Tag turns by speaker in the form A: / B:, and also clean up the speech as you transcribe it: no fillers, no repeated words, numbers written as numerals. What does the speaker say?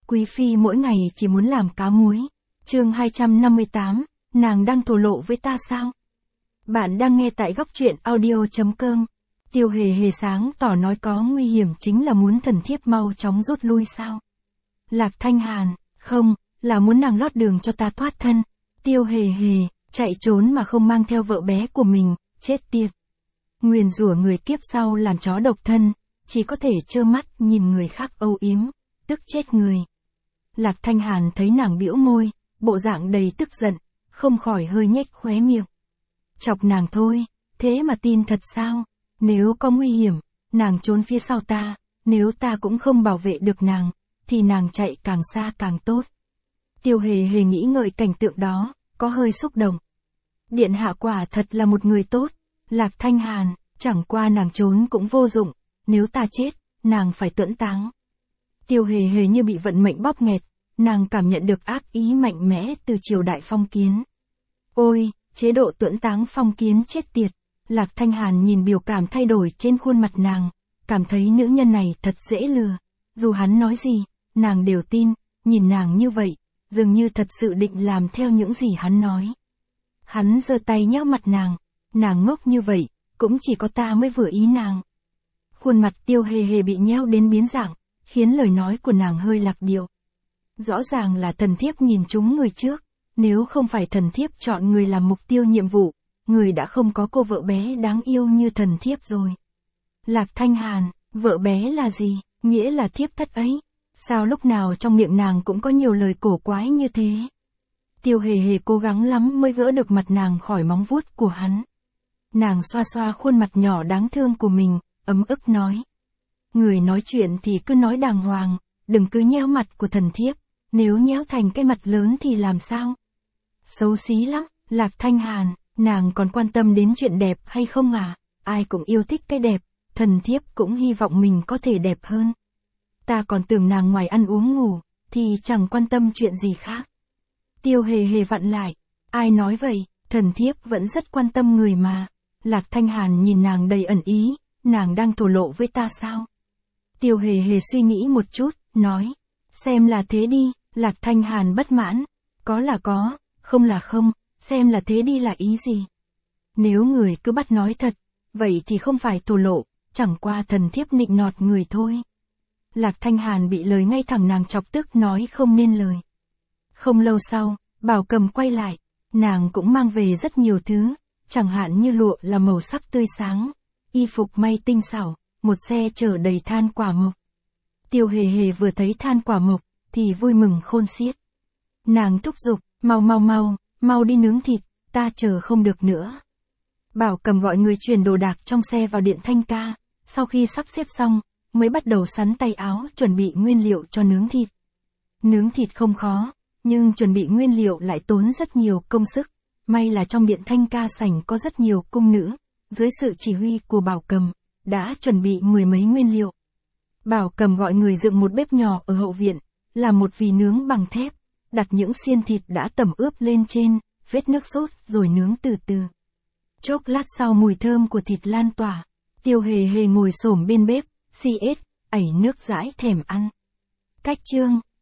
A: Quý phi mỗi ngày chỉ muốn làm cá muối. Chương 258, nàng đang thổ lộ với ta sao? Bạn đang nghe tại góc truyện audio.com. Tiêu Hề Hề sáng tỏ nói có nguy hiểm chính là muốn thần thiếp mau chóng rút lui sao? Lạc Thanh Hàn, không, là muốn nàng lót đường cho ta thoát thân. Tiêu Hề Hề, chạy trốn mà không mang theo vợ bé của mình, chết tiệt. Nguyền rủa người kiếp sau làm chó độc thân, chỉ có thể trơ mắt nhìn người khác âu yếm, tức chết người. Lạc Thanh Hàn thấy nàng bĩu môi, bộ dạng đầy tức giận, không khỏi hơi nhếch khóe miệng. Chọc nàng thôi, thế mà tin thật sao? Nếu có nguy hiểm, nàng trốn phía sau ta, nếu ta cũng không bảo vệ được nàng, thì nàng chạy càng xa càng tốt. Tiêu Hề Hề nghĩ ngợi cảnh tượng đó, có hơi xúc động. Điện hạ quả thật là một người tốt, Lạc Thanh Hàn, chẳng qua nàng trốn cũng vô dụng, nếu ta chết, nàng phải tuẫn táng. Tiêu Hề Hề như bị vận mệnh bóp nghẹt, nàng cảm nhận được ác ý mạnh mẽ từ triều đại phong kiến. Ôi, chế độ tuẫn táng phong kiến chết tiệt. Lạc Thanh Hàn nhìn biểu cảm thay đổi trên khuôn mặt nàng, cảm thấy nữ nhân này thật dễ lừa. Dù hắn nói gì, nàng đều tin, nhìn nàng như vậy, dường như thật sự định làm theo những gì hắn nói. Hắn giơ tay nhéo mặt nàng ngốc như vậy, cũng chỉ có ta mới vừa ý nàng. Khuôn mặt Tiêu Hề Hề bị nhéo đến biến dạng, khiến lời nói của nàng hơi lạc điệu. Rõ ràng là thần thiếp nhìn trúng người trước, nếu không phải thần thiếp chọn người làm mục tiêu nhiệm vụ, người đã không có cô vợ bé đáng yêu như thần thiếp rồi. Lạc Thanh Hàn, vợ bé là gì, nghĩa là thiếp thất ấy, sao lúc nào trong miệng nàng cũng có nhiều lời cổ quái như thế. Tiêu Hề Hề cố gắng lắm mới gỡ được mặt nàng khỏi móng vuốt của hắn. Nàng xoa xoa khuôn mặt nhỏ đáng thương của mình, ấm ức nói. Người nói chuyện thì cứ nói đàng hoàng, đừng cứ nhéo mặt của thần thiếp, nếu nhéo thành cái mặt lớn thì làm sao? Xấu xí lắm, Lạc Thanh Hàn, nàng còn quan tâm đến chuyện đẹp hay không à? Ai cũng yêu thích cái đẹp, thần thiếp cũng hy vọng mình có thể đẹp hơn. Ta còn tưởng nàng ngoài ăn uống ngủ, thì chẳng quan tâm chuyện gì khác. Tiêu Hề Hề vặn lại, ai nói vậy, thần thiếp vẫn rất quan tâm người mà. Lạc Thanh Hàn nhìn nàng đầy ẩn ý, nàng đang thổ lộ với ta sao? Tiêu Hề Hề suy nghĩ một chút, nói, xem là thế đi. Lạc Thanh Hàn bất mãn, có là có, không là không, xem là thế đi là ý gì? Nếu người cứ bắt nói thật, vậy thì không phải thổ lộ, chẳng qua thần thiếp nịnh nọt người thôi. Lạc Thanh Hàn bị lời ngay thẳng nàng chọc tức nói không nên lời. Không lâu sau, Bảo Cầm quay lại, nàng cũng mang về rất nhiều thứ, chẳng hạn như lụa là màu sắc tươi sáng, y phục may tinh xảo, một xe chở đầy than quả mộc. Tiêu Hề Hề vừa thấy than quả mộc, thì vui mừng khôn xiết. Nàng thúc giục, mau đi nướng thịt, ta chờ không được nữa. Bảo Cầm gọi người chuyển đồ đạc trong xe vào điện Thanh Ca, sau khi sắp xếp xong, mới bắt đầu sắn tay áo chuẩn bị nguyên liệu cho nướng thịt. Nướng thịt không khó, nhưng chuẩn bị nguyên liệu lại tốn rất nhiều công sức, may là trong điện Thanh Ca sảnh có rất nhiều cung nữ, dưới sự chỉ huy của Bảo Cầm, đã chuẩn bị mười mấy nguyên liệu. Bảo Cầm gọi người dựng một bếp nhỏ ở hậu viện, làm một vỉ nướng bằng thép, đặt những xiên thịt đã tẩm ướp lên trên, vết nước sốt rồi nướng từ từ. Chốc lát sau mùi thơm của thịt lan tỏa, Tiêu Hề Hề ngồi xổm bên bếp, xiết, ẩy nước dãi thèm ăn. Cách chương